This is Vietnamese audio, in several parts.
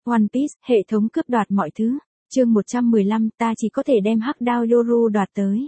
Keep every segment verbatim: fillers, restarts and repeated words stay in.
One Piece, hệ thống cướp đoạt mọi thứ. Chương một trăm mười lăm, ta chỉ có thể đem hắc đao Yoru đoạt tới.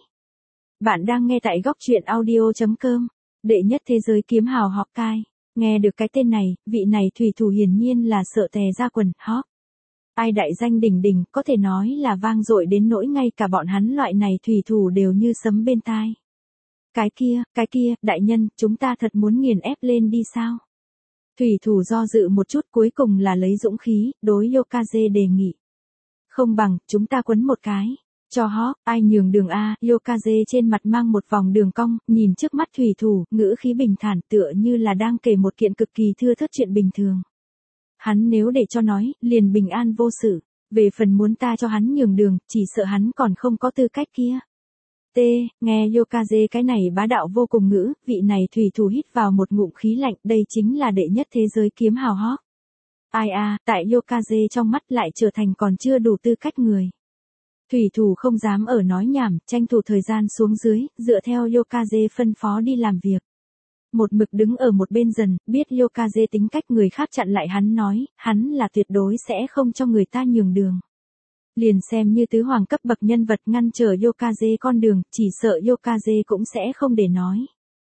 Bạn đang nghe tại góc truyện audio chấm com. Đệ nhất thế giới kiếm hào Hawkeye. Nghe được cái tên này, vị này thủy thủ hiển nhiên là sợ tè ra quần, Hawk. Ai đại danh đỉnh đỉnh, có thể nói là vang dội đến nỗi ngay cả bọn hắn loại này thủy thủ đều như sấm bên tai. Cái kia, cái kia, đại nhân, chúng ta thật muốn nghiền ép lên đi sao? Thủy thủ do dự một chút, cuối cùng là lấy dũng khí, đối Yokaze đề nghị. Không bằng, chúng ta quấn một cái. Cho Hawk, ai nhường đường a? Yokaze trên mặt mang một vòng đường cong, nhìn trước mắt thủy thủ, ngữ khí bình thản tựa như là đang kể một kiện cực kỳ thưa thớt chuyện bình thường. Hắn nếu để cho nói, liền bình an vô sự. Về phần muốn ta cho hắn nhường đường, chỉ sợ hắn còn không có tư cách kia. T, nghe Yokaze cái này bá đạo vô cùng ngữ, vị này thủy thủ hít vào một ngụm khí lạnh, đây chính là đệ nhất thế giới kiếm hào Hawk. Ai à, tại Yokaze trong mắt lại trở thành còn chưa đủ tư cách người. Thủy thủ không dám ở nói nhảm, tranh thủ thời gian xuống dưới, dựa theo Yokaze phân phó đi làm việc. Một mực đứng ở một bên dần, biết Yokaze tính cách người khác chặn lại hắn nói, hắn là tuyệt đối sẽ không cho người ta nhường đường. Liền xem như tứ hoàng cấp bậc nhân vật ngăn trở Yokaze con đường, chỉ sợ Yokaze cũng sẽ không để nói.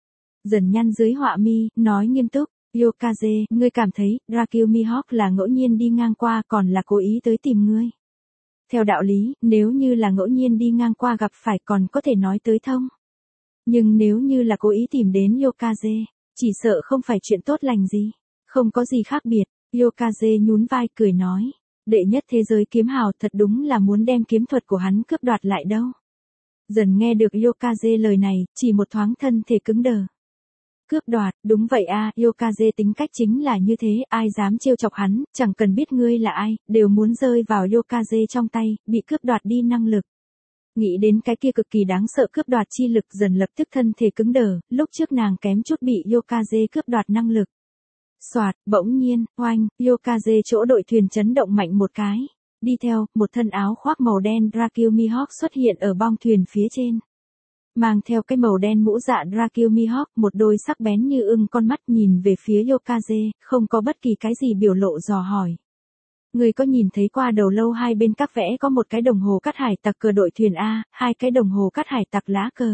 Dần nhăn dưới họa mi, nói nghiêm túc, Yokaze, ngươi cảm thấy, Dracula Mihawk là ngẫu nhiên đi ngang qua còn là cố ý tới tìm ngươi. Theo đạo lý, nếu như là ngẫu nhiên đi ngang qua gặp phải còn có thể nói tới thông. Nhưng nếu như là cố ý tìm đến Yokaze, chỉ sợ không phải chuyện tốt lành gì. Không có gì khác biệt, Yokaze nhún vai cười nói. Đệ nhất thế giới kiếm hào thật đúng là muốn đem kiếm thuật của hắn cướp đoạt lại đâu. Dần nghe được Yokaze lời này, chỉ một thoáng thân thể cứng đờ. Cướp đoạt, đúng vậy a, Yokaze tính cách chính là như thế, ai dám trêu chọc hắn, chẳng cần biết ngươi là ai, đều muốn rơi vào Yokaze trong tay, bị cướp đoạt đi năng lực. Nghĩ đến cái kia cực kỳ đáng sợ cướp đoạt chi lực, dần lập tức thân thể cứng đờ, lúc trước nàng kém chút bị Yokaze cướp đoạt năng lực. Soạt, bỗng nhiên, oanh, Yokaze chỗ đội thuyền chấn động mạnh một cái. Đi theo, một thân áo khoác màu đen Dracula Mihawk xuất hiện ở bong thuyền phía trên. Mang theo cái màu đen mũ dạ Dracula Mihawk, một đôi sắc bén như ưng con mắt nhìn về phía Yokaze, không có bất kỳ cái gì biểu lộ dò hỏi. Người có nhìn thấy qua đầu lâu hai bên các vẽ có một cái đồng hồ cắt hải tặc cờ đội thuyền A, hai cái đồng hồ cắt hải tặc lá cờ.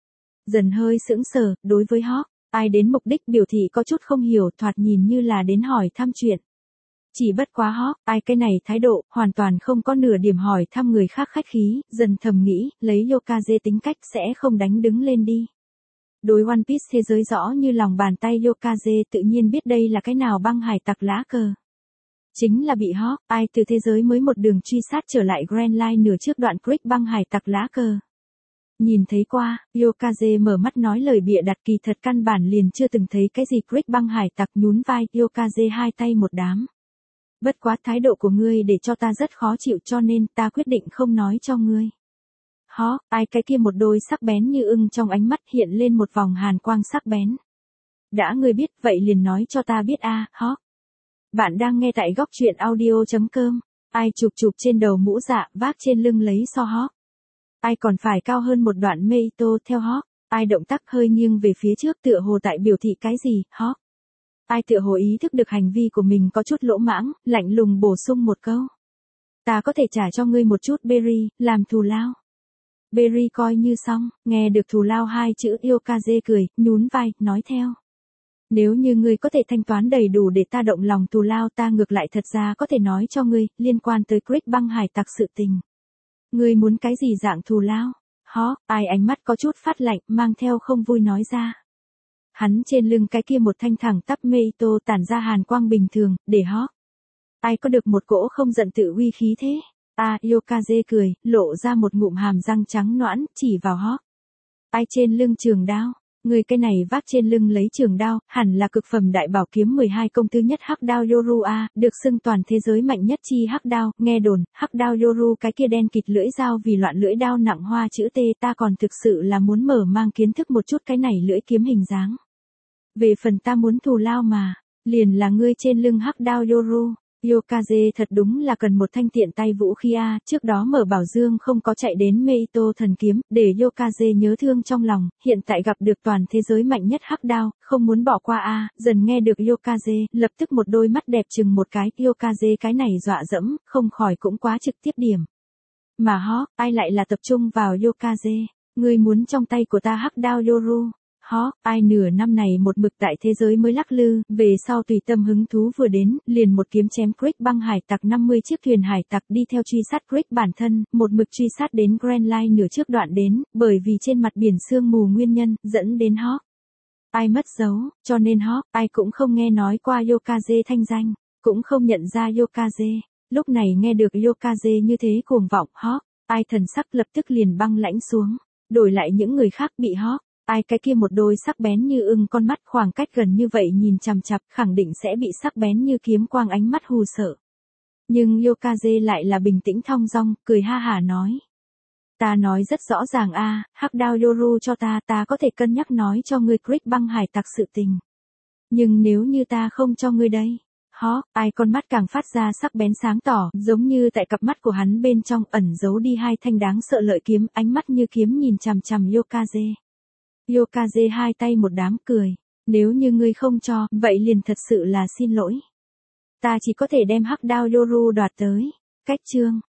Dần hơi sững sờ, đối với Hawk, ai đến mục đích biểu thị có chút không hiểu, thoạt nhìn như là đến hỏi thăm chuyện. Chỉ bất quá Hawk, ai cái này thái độ, hoàn toàn không có nửa điểm hỏi thăm người khác khách khí, dần thầm nghĩ, lấy Yokaze tính cách sẽ không đánh đứng lên đi. Đối One Piece thế giới rõ như lòng bàn tay Yokaze tự nhiên biết đây là cái nào băng hải tặc lá cờ. Chính là bị Hawk, ai từ thế giới mới một đường truy sát trở lại Grand Line nửa trước đoạn Creek băng hải tặc lá cờ. Nhìn thấy qua, Yokaze mở mắt nói lời bịa đặt, kỳ thật căn bản liền chưa từng thấy cái gì Creek băng hải tặc, nhún vai, Yokaze hai tay một đám. Bất quá thái độ của ngươi để cho ta rất khó chịu cho nên ta quyết định không nói cho ngươi. Hawk, ai cái kia một đôi sắc bén như ưng trong ánh mắt hiện lên một vòng hàn quang sắc bén. Đã ngươi biết vậy liền nói cho ta biết a, à, Hawk. Bạn đang nghe tại góc truyện audio chấm com, ai chụp chụp trên đầu mũ dạ, vác trên lưng lấy so Hawk. Ai còn phải cao hơn một đoạn Meito theo Hawk, ai động tác hơi nghiêng về phía trước tựa hồ tại biểu thị cái gì, Hawk. Ai tựa hồ ý thức được hành vi của mình có chút lỗ mãng, lạnh lùng bổ sung một câu. Ta có thể trả cho ngươi một chút berry, làm thù lao. Berry coi như xong, nghe được thù lao hai chữ Yokaze cười, nhún vai, nói theo. Nếu như ngươi có thể thanh toán đầy đủ để ta động lòng thù lao ta ngược lại thật ra có thể nói cho ngươi, liên quan tới Creek băng hải tặc sự tình. Ngươi muốn cái gì dạng thù lao? Hawk, ai ánh mắt có chút phát lạnh, mang theo không vui nói ra. Hắn trên lưng cái kia một thanh thẳng tắp Meito tản ra hàn quang bình thường, để Hawk. Ai có được một cỗ không giận tự uy khí thế? À, Yokaze cười, lộ ra một ngụm hàm răng trắng nõn, chỉ vào Hawk. Ai trên lưng trường đao? Người cái này vác trên lưng lấy trường đao, hẳn là cực phẩm đại bảo kiếm mười hai công thứ nhất hắc đao Yoru a, được xưng toàn thế giới mạnh nhất chi hắc đao, nghe đồn, hắc đao Yoru cái kia đen kịt lưỡi dao vì loạn lưỡi đao nặng hoa chữ T, ta còn thực sự là muốn mở mang kiến thức một chút cái này lưỡi kiếm hình dáng. Về phần ta muốn thù lao mà, liền là ngươi trên lưng hắc đao Yoru. Yokaze thật đúng là cần một thanh tiện tay vũ khí a, trước đó Mở Bảo Dương không có chạy đến Meito thần kiếm, để Yokaze nhớ thương trong lòng, hiện tại gặp được toàn thế giới mạnh nhất hắc đao, không muốn bỏ qua a, dần nghe được Yokaze, lập tức một đôi mắt đẹp chừng một cái, Yokaze cái này dọa dẫm, không khỏi cũng quá trực tiếp điểm. Mà hó, ai lại là tập trung vào Yokaze, ngươi muốn trong tay của ta hắc đao Yoru. Hó, ai nửa năm này một mực tại thế giới mới lắc lư, về sau tùy tâm hứng thú vừa đến, liền một kiếm chém Crick băng hải tặc năm mươi chiếc thuyền hải tặc đi theo truy sát Crick bản thân, một mực truy sát đến Grand Line nửa trước đoạn đến, bởi vì trên mặt biển sương mù nguyên nhân, dẫn đến Hawk. Ai mất dấu, cho nên Hawk, ai cũng không nghe nói qua Yokaze thanh danh, cũng không nhận ra Yokaze. Lúc này nghe được Yokaze như thế cuồng vọng, Hawk, ai thần sắc lập tức liền băng lãnh xuống, đổi lại những người khác bị Hawk. Ai cái kia một đôi sắc bén như ưng con mắt khoảng cách gần như vậy nhìn chằm chằm, khẳng định sẽ bị sắc bén như kiếm quang ánh mắt hù sợ. Nhưng Yokaze lại là bình tĩnh thong dong, cười ha hả nói. Ta nói rất rõ ràng a, hắc đao Yoru cho ta, ta có thể cân nhắc nói cho ngươi Crick băng hải tặc sự tình. Nhưng nếu như ta không cho ngươi đây. Hó, ai con mắt càng phát ra sắc bén sáng tỏ, giống như tại cặp mắt của hắn bên trong ẩn giấu đi hai thanh đáng sợ lợi kiếm, ánh mắt như kiếm nhìn chằm chằm Yokaze. Yokaze hai tay một đám cười, nếu như ngươi không cho, vậy liền thật sự là xin lỗi. Ta chỉ có thể đem hắc đao Yoru đoạt tới. Cách chương